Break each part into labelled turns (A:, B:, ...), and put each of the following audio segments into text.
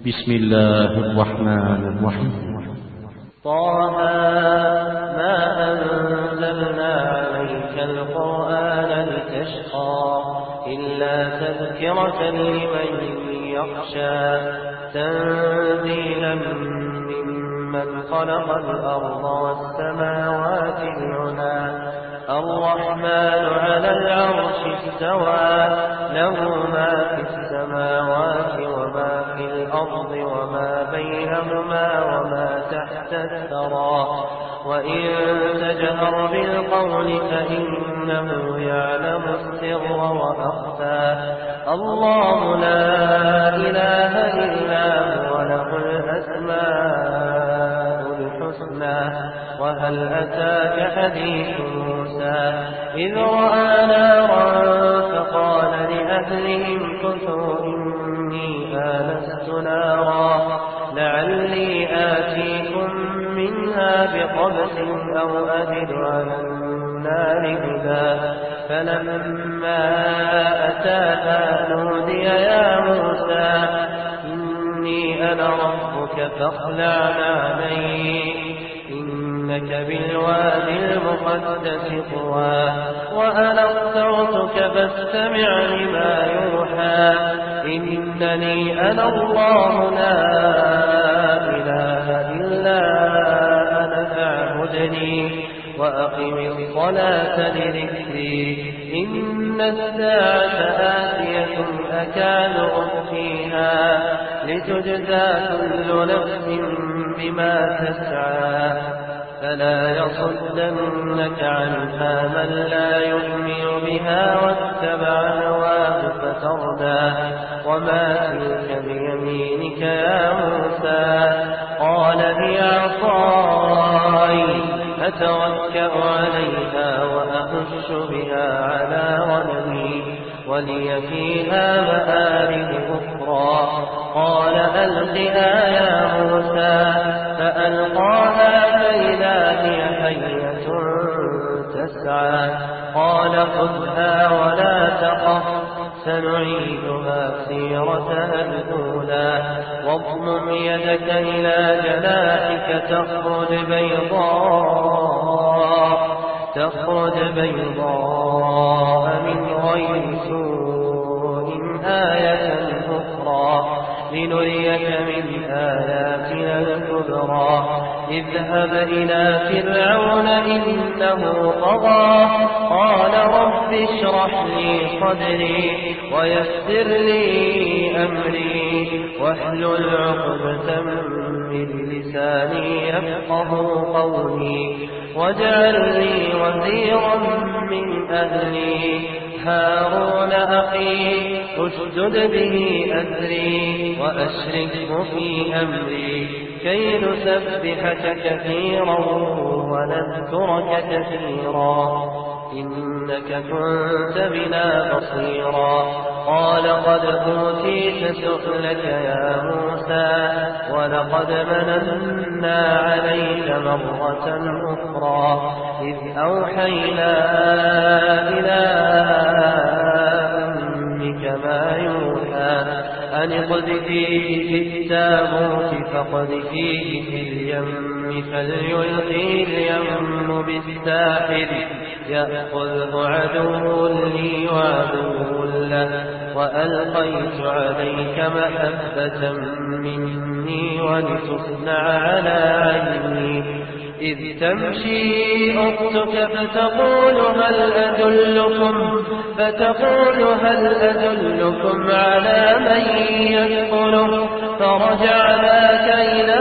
A: بسم الله الرحمن الرحيم.
B: طه ما أنزلنا عليك القرآن لتشقى إلا تذكرة لمن يخشى تنزيلا ممن خلق الأرض والسماوات العلى الرحمن على العرش استوى له ما في السماوات وما في الأرض وما بينهما وما تحت الثرى وإن تجهر بالقول فإنه يعلم السر وأخفى الله لا إله إلا هو له الأسماء الحسنى وهل أتاك حديث موسى إذ رأى نارا فقال لأهلهم كثوا إني آنست نارا لعلي آتيكم منها بقبس أو أجد على النار هدى فلما أتاها نودي يا موسى إني أنا ربك فاخلع عليك إنك بالوادي المقدس طوى وأنا اخترتك فاستمع لما يوحى إنني أنا الله لا إله إلا أنا فاعبدني وأقم الصلاة لذكري إن الساعة آتية أكاد أخفيها لتجزى كل نفس بما تسعى فلا يصدنك عنها من لا يؤمن بها واتبع هواه فتردى وما تلك بيمينك يا موسى قال هي عصاي أتوكأ عليها وأهش بها على غنمي ولي فيها مآرب أخرى قال ألقها يا موسى فألقاها فإذا هي حية تسعى قال خذها ولا تخف سنعيدها سيرتها الأولى واضمم يدك إلى جناحك تخرج بيضاء من غير سوء آية أخرى لنريك من آياتنا الكبرى اذهب إلى فرعون إنه طغى قال رب اشرح لي صدري ويسر لي أمري واحلل عقدة من لساني يفقه قولي واجعل لي وزيرا من أهلي هارون أخي اشدد به أزري وأشركه في أمري كي نسبحك كثيرا ونذكرك كثيرا إنك كنت بنا بصيرا قال قد أوتيت سؤلك يا موسى ولقد مننا عليك مرة أخرى إذ أوحينا إلى أمك ما يوحى أن اقذفيه في التابوت فاقذفيه في اليم فليلقي اليم بالساحل يأخذه عدو لي وعدو له وألقيت عليك محبة مني ولتصنع على عيني إذ تمشي أختك فتقول هل أدلكم على من يكفله فرجعناك إلى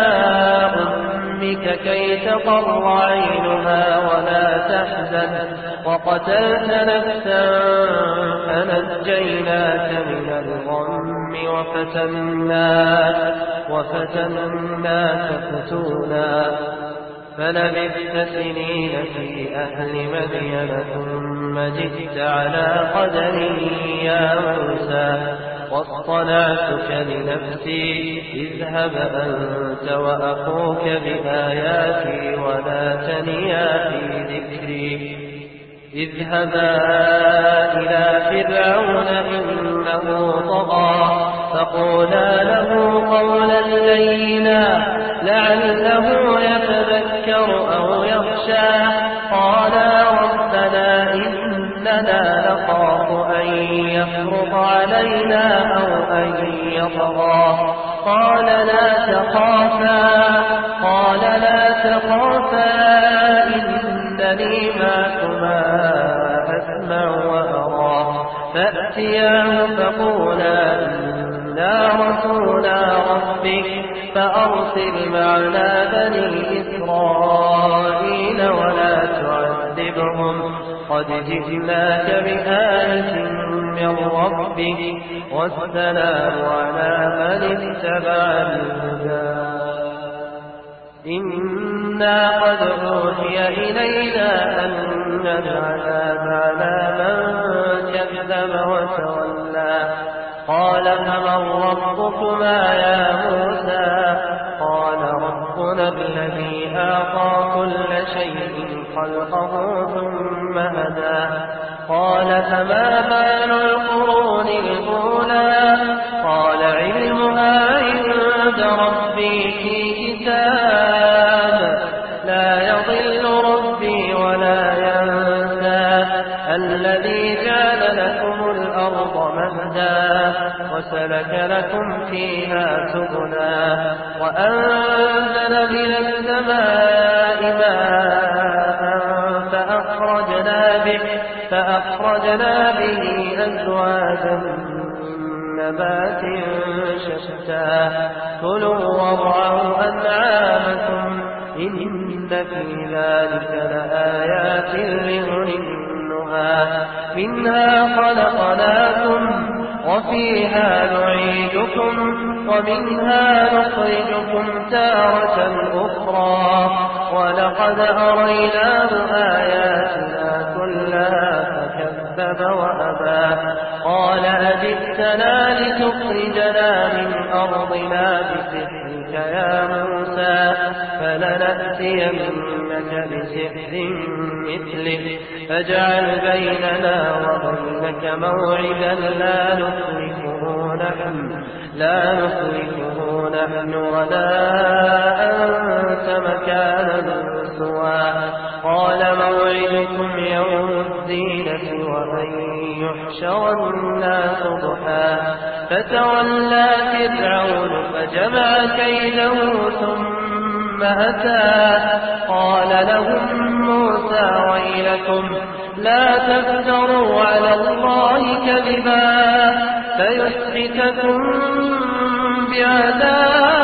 B: أمك كي تقر عينها ولا تحزن وقتلت نفسا فنجيناك من الغم وفتناك فتونا فلبثت سنين في أهل مدين ثم جئت على قدري يا موسى واصطنعتك لنفسي اذهب أنت وأخوك بآياتي ولا تنيا في ذكري اذهبا إلى فرعون إنه طغى فقولا له لينا لعله يتذكر أو يخشى قالا ربنا إننا نخاف أن يفرط علينا أو أن يطغى قال لا تخافا إنني معكما أسمع وأرى فأتياه فقولا إنا رسولا ربك فأرسل معنا بني إسرائيل ولا تعذبهم قد جئناك بآية من ربك والسلام على من اتبع الهدى إنا قد أوحي إلينا أن العذاب على من كذب وتولى قال فمن ربكما يا موسى قال ربنا الذي أعطى كل شيء خلقه ثم هدى قال فما بال القرون الأولى قال علمها عند ربي في كتاب لا يضل ربي ولا ينسى الذي جعل لكم الأرض مهدا وسلك لكم فيها سبلا وأنزل من السماء ماء فأخرجنا به أزواجا من نبات شتى كلوا وارعوا أنعامكم إن في ذلك لآيات لأولي النهى منها خلقناكم وفيها نعيدكم ومنها نخرجكم تارة أخرى ولقد أريناه آياتنا كلها فكذب وأبى قال أجئتنا لتخرجنا من أرضنا بسحرك يا موسى فلنأتينك بسحر مثله فاجعل بيننا وبينك موعدا لا نخلفه نحن ولا أنت مكانا سوى قال موعدكم يوم الزينة وأن يحشر الناس ضحى فتولى فرعون فجمع كيده ثم أتى قال لهم موسى ويلكم لا تفتروا على الله كذبا فيسحتكم بعذاب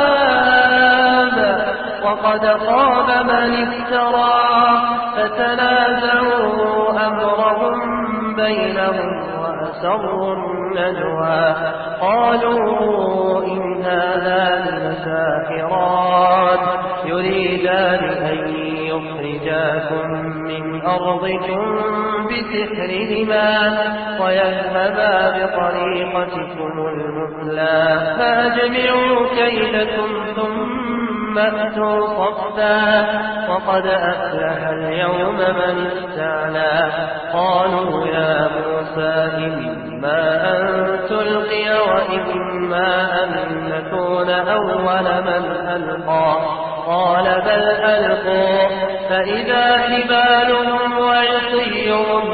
B: وقد خاب من افترى فتنازعوا أمرهم بينهم وأسروا النجوى قالوا إن هذان لساحران يريدان أن يخرجاكم من أرضكم بسحرهما ويذهبا بطريقتكم المثلى فأجمعوا كيدكم ثم أتوا صفا وقد أفلح اليوم من استعلى قالوا يا موسى إما أن تلقي وإما أن نكون أول من ألقى قال بل ألقوا فإذا حبالهم وعصيهم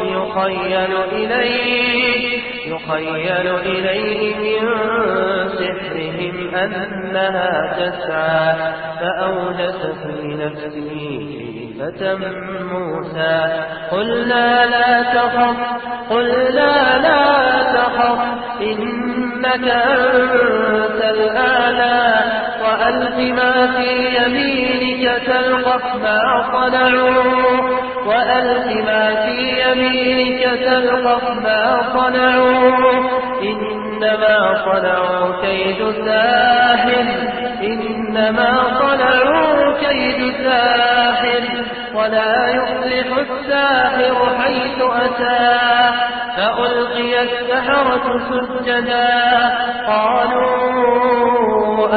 B: يخيل إليه من سحرهم أنها تسعى فأوجس في نفسه خيفة موسى قلنا لا تخف إنك أنت الأعلى وألق ما في يمينك تلقف ما صنعوا إنما صنعوا كيد ساحر ولا يفلح الساحر حيث أتى فألقي السحرة سجدا قالوا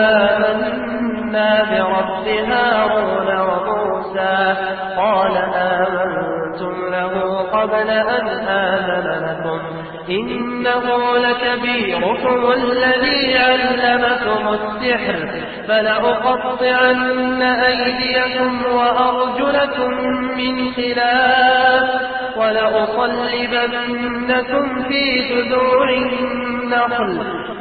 B: آمنا برب هارون وموسى قال آمنتم له قبل أن آذن لكم إنه لكبيركم الذي علمكم السحر فلأقطعن أيديكم وأرجلكم من خلاف ولأصلبنكم في جذوع النخل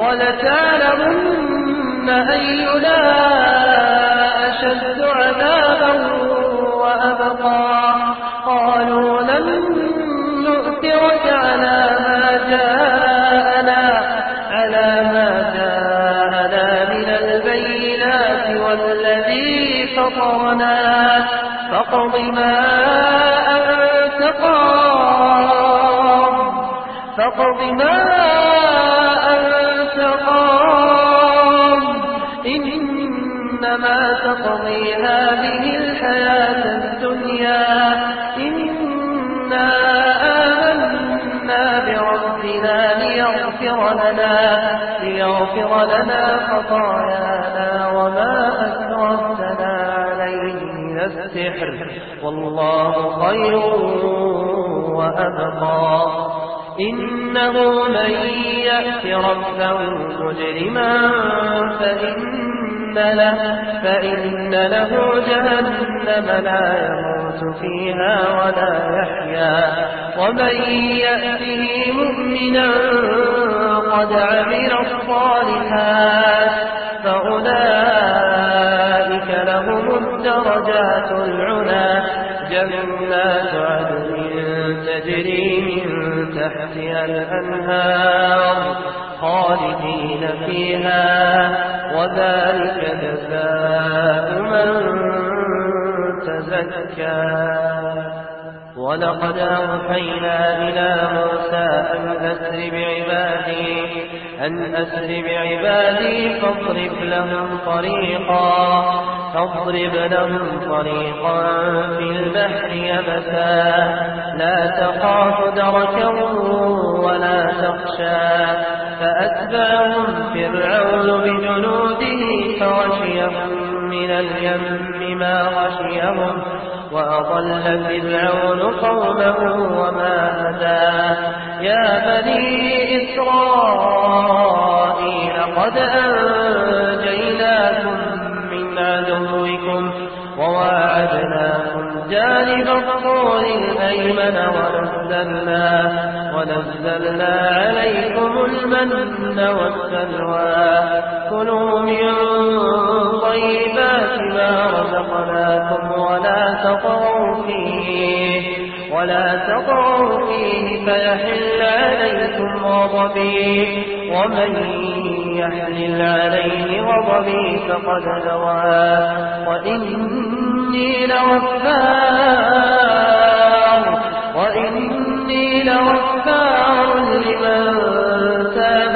B: ولتعلمن أينا أشد عذابا وأبقى قالوا لن نؤثرك على ما جاءنا من البينات والذي فطرنا فاقض ما أنت قاض إنما تقضي هذه الحياة الدنيا إنا آمنا بربنا ليغفر لنا خطايانا وما أكرهتنا عليه من السحر والله خير وأبقى إنه من يأت ربه مجرما فإن له جهنم لا يموت فيها ولا يحيا ومن يأته مؤمنا قد عمل الصالحات فأولئك لهم الدرجات العلى جنات عدن تجري من تحتها الأنهار خالدين فيها وذلك جزاء من تزكى ولقد أوحينا إلى موسى أن أسر بعبادي فاضرب لهم طريقا في البحر يبسا لا تخاف دركا ولا تخشى فأتبعهم فرعون بجنوده فغشيهم من اليم ما غشيهم وأضل فرعون قومه وما هدى يا بني إسرائيل قد أنجيناكم من عدوكم وواعدناكم جانب الطور الأيمن ونزلنا عليكم المن والسلوى كلوا من طيبات ما رزقناكم ولا تطغوا فيه فيحل عليكم غضبي ومن يحلل عليه غضبي فقد هوى وإني لغفار لمن تاب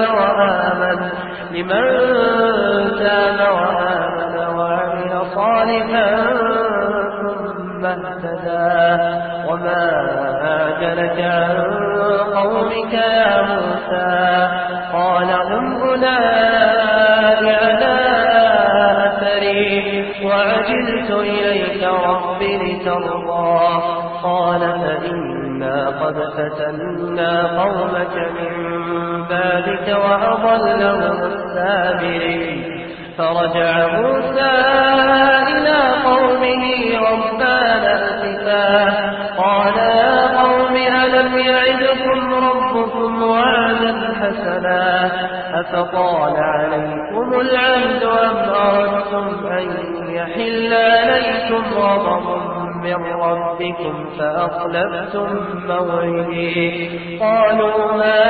B: وآمن وعمل صالحا ثم اهتدى وما أعجلك عن قومك يا موسى قال هم أولئك على أثري وعجلت إليك رب لترضى قال فإنا قد فتنا قومك من بعدك وأضلهم السامرين فرجع موسى إلى قومه غضبان أسفا قال يا قوم ألم يعدكم ربكم وعدا حسنا أفطال عليكم العهد أم أردتم أن يحل عليكم غضب من ربكم فأخلفتم موعدي قالوا ما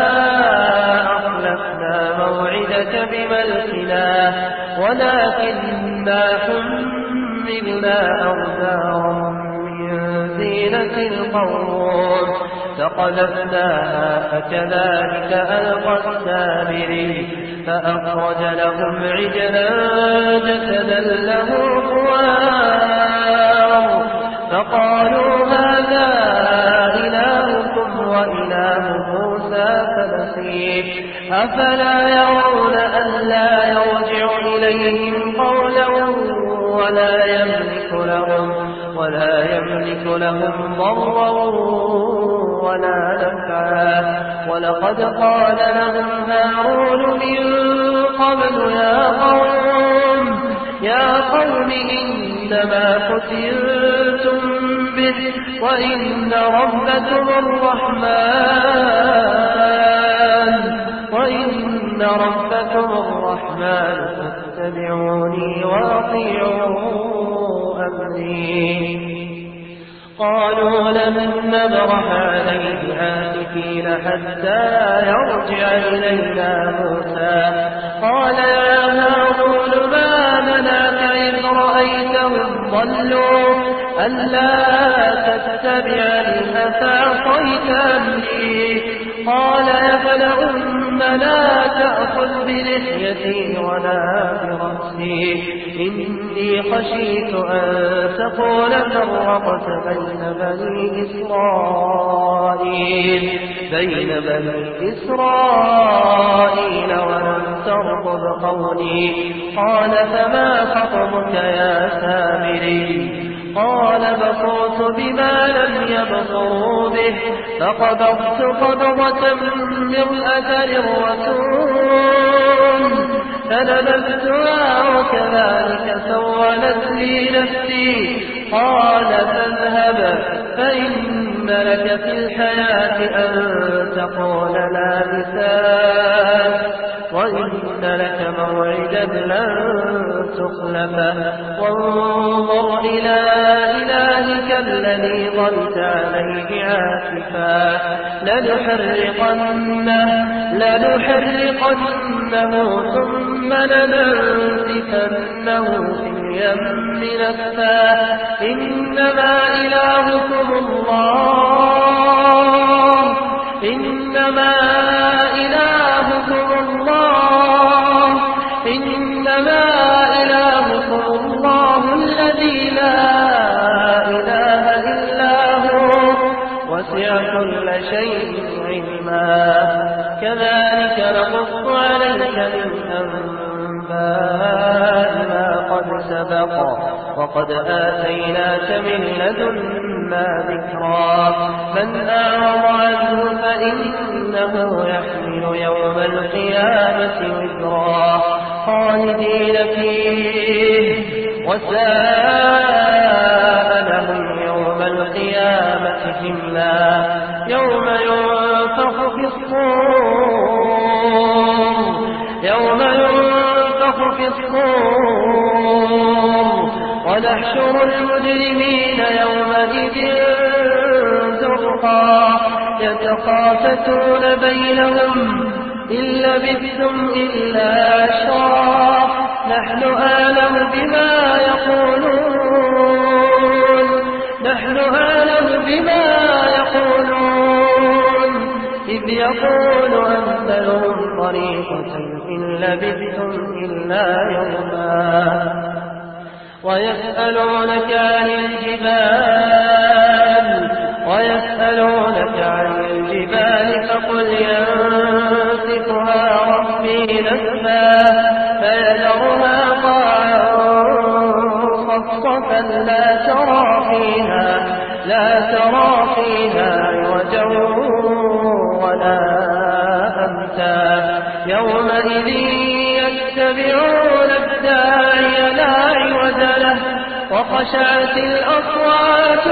B: أخلفنا موعدك بملكنا ولكننا حملنا أوزارا من زينة القوم فقذفناها فكذلك ألقى السامري فأخرج لهم عجلا جسدا له خوار فقالوا هذا إلهكم وإله موسى فنسيه أفلا يرون ألا يرجع إليهم قولا ولا يملك لهم ضرا ولا نفعا. ولقد قال لهم هارون من قبل يا قوم إنما فتنتم به وإن ربكم الرحمن فاتبعوني وأطيعوا أمري. قالوا لن نبرح عليه عاكفين حتى يرجع إلينا موسى. قال يا هارون ما منعك إذ رأيتهم ضلوا ألا تتبعني أفعصيت أمري. قال يا ابن أم لا تأخذ بلحيتي ولا برأسي إني خشيت أن تقول فرقت بين بني إسرائيل ولم ترقب قولي. قال فما خطبك يا سامري؟ قال بصرت بما لم يبصروا به فقبضت قبضة من أثر الرسول فنبذتها وكذلك سولت لي نفسي. قال فاذهب فإن لك في الحياة أن تقول لا مساس وإن لك موعدا لن تخلفه وانظر إلى إلهك الذي ظلت عليه عاكفا لنحرقنه ثم لننسفنه في اليم نسفا. إنما إلهكم الله الذي لا إله إلا هو وسع كل شيء علما. كذلك نقص عليك من أنباء ما قد سبق وقد آتيناك من لدنا ذكرا. من أعرض عنه فإنه يحمل يوم القيامة وزرا خالدين فيه وساء لهم يوم القيامة حملا. يوم ينفخ في الصور ونحشر المجرمين يومئذ زرقا يتخافتون بينهم إن لبثتم إلا عشرا نحن أعلم بما يقولون إذ يقول أمثلهم طريقة إن لبثتم إلا يوما. ويسألونك عن الجبال فقل ينسفها ربي نسفا فيذرها قاعا صفصفا لا ترى فيها عوجا ولا أمتا. يومئذ يتبعون الداعي لا عوج له وخشعت الأصوات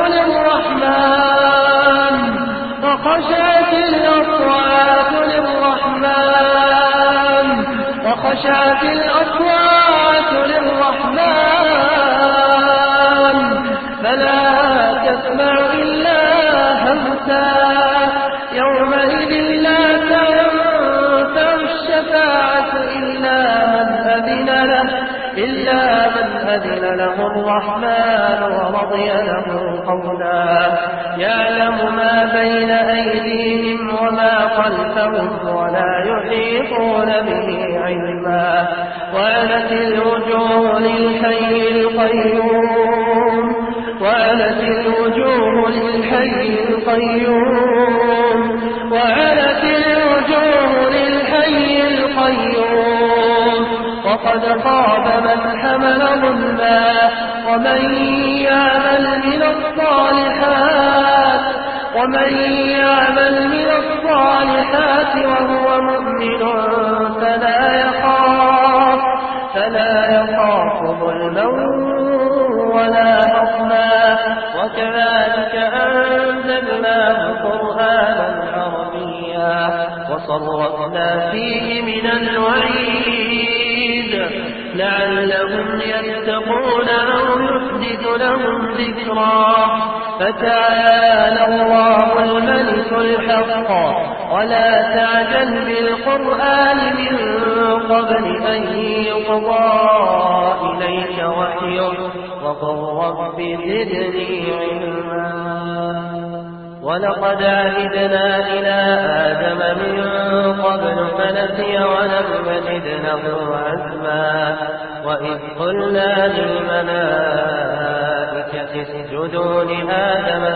B: للرحمن فلا تسمع إلا همسا. يومئذ لا تنفع الشفاعة إلا من أذن له الرحمن ورضي له قولا. يعلم ما بين أيديهم وما خلفهم ولا يحيطون به علما. وعنت الوجوه للحي القيوم وقد خاب من حمل ظلما. ومن يعمل من الصالحات ومن يعمل من الصالحات وهو مؤمن فلا يخاف ظلما ولا هضما. وكذلك أنزلناه قرآنا عربيا وصرفنا فيه من الوعيد لعلهم يتقون أو يحدث لهم ذكرا. فتعالى الله الملك الحق ولا تعجل بالقرآن من قبل أن يقضى إليك وحيه وقل رب زدني علما. ولقد عهدنا إلى آدم من قبل فنسي ولم نجد له عزما. وإذ قلنا للملائكة اسجدوا لآدم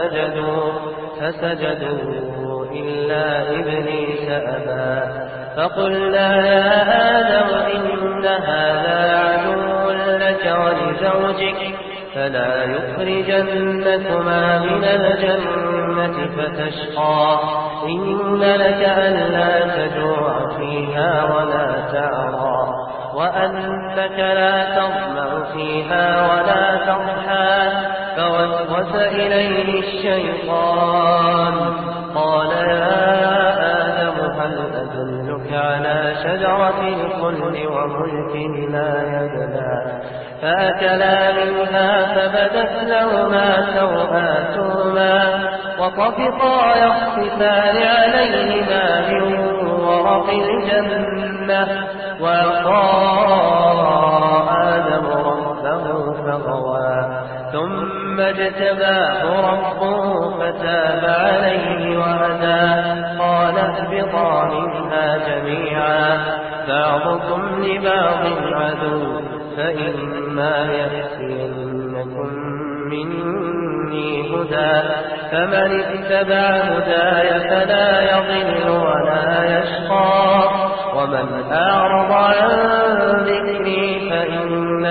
B: فسجدوا إلا إبليس أبى. فقلنا يا آدم إن هذا عدو لك ولزوجك فلا يخرجنكما من الجنة فتشقى. إن لك ألا تجوع فيها ولا تعرى وأنك لا تظمأ فيها ولا تضحى. فوسوس إليه الشيطان قال يا آدم هل أدلك على شجرة الخلد وملك لا يبلى. فأكلا منها فبدت لهما سوآتهما وطفقا يخصفان عليهما من ورق الجنة. وعصى آدم ربه فغوى ثم اجتباه ربه فتاب عليه وهدى. قال اهبطا منها جميعا بعضكم لبعض عدو فإما يأتينكم مني هدى فمن اتبع هداي فلا يضل ولا يشقى. ومن أعرض عن ذكري فإن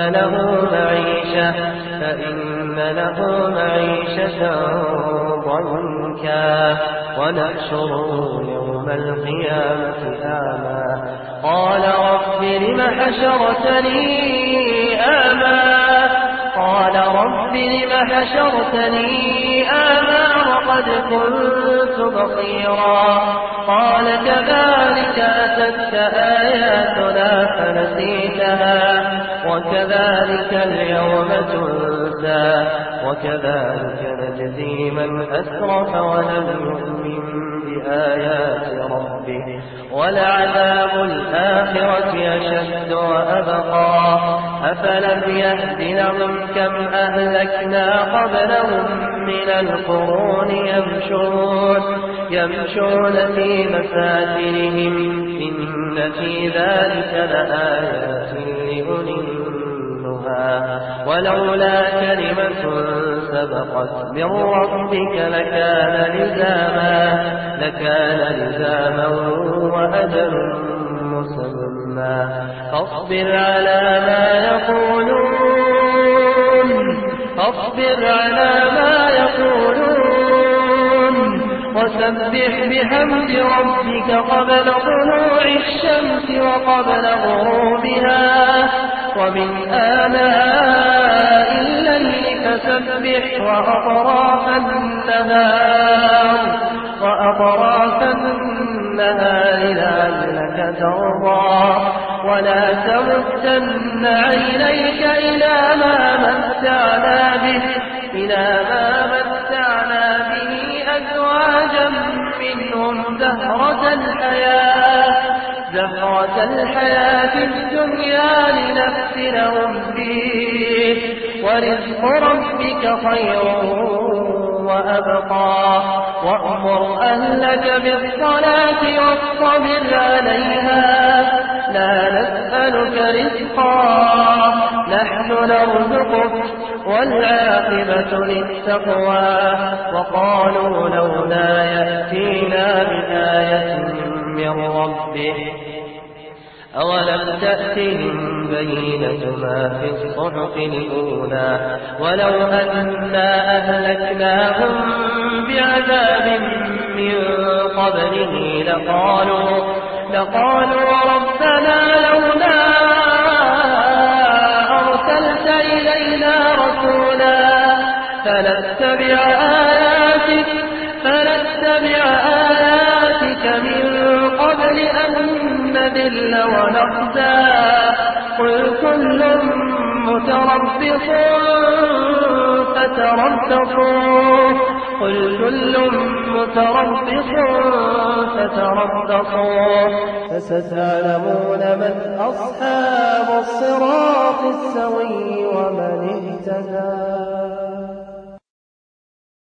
B: له معيشة ضنكا ونحشره يوم القيامة أعمى. قال رب لم حشرتني أعمى وقد كنت بصيرا. قال كذلك أتتك آياتنا فنسيتها وكذلك اليوم تنسى. وكذلك نجزي من أسرف ولم يؤمن بآيات ربه ولعذاب الآخرة أشد وأبقى. أفلم يهد لهم كم أهلكنا قبلهم من القرون يمشون في مساكنهم إن في ذلك لآيات لأولي النهى. ولولا كلمة سبقت من ربك لكان لزاما وأجل مسمى. فاصبر على ما يقولون وسبح بحمد ربك قبل طلوع الشمس وقبل غروبها ومن آلاء الليل فسبح وأطراف النهار لعلك ترضى. ولا تمدن عينيك إلى ما متعنا به أزواجا منهم زهرة الحياة الدنيا لنفتنهم فيه ورزق ربك خير وأبقى. وأمر أهلك بالصلاة واصطبر عليها لا نسألك رزقا نحن نرزقك والعاقبة للتقوى. وقالوا لولا يأتينا بآية من ربه أولم تأتهم البينة ما في الصحف الأولى ولو أنا أهلكناهم بعذاب من قبله لقالوا ربنا لولا أرسلت إلينا رسولا فنتبع آياتك من قبل أن نذل ونخزى قل كل متربص فتربصوا فستعلمون من أصحاب الصراط السوي ومن اهتدى.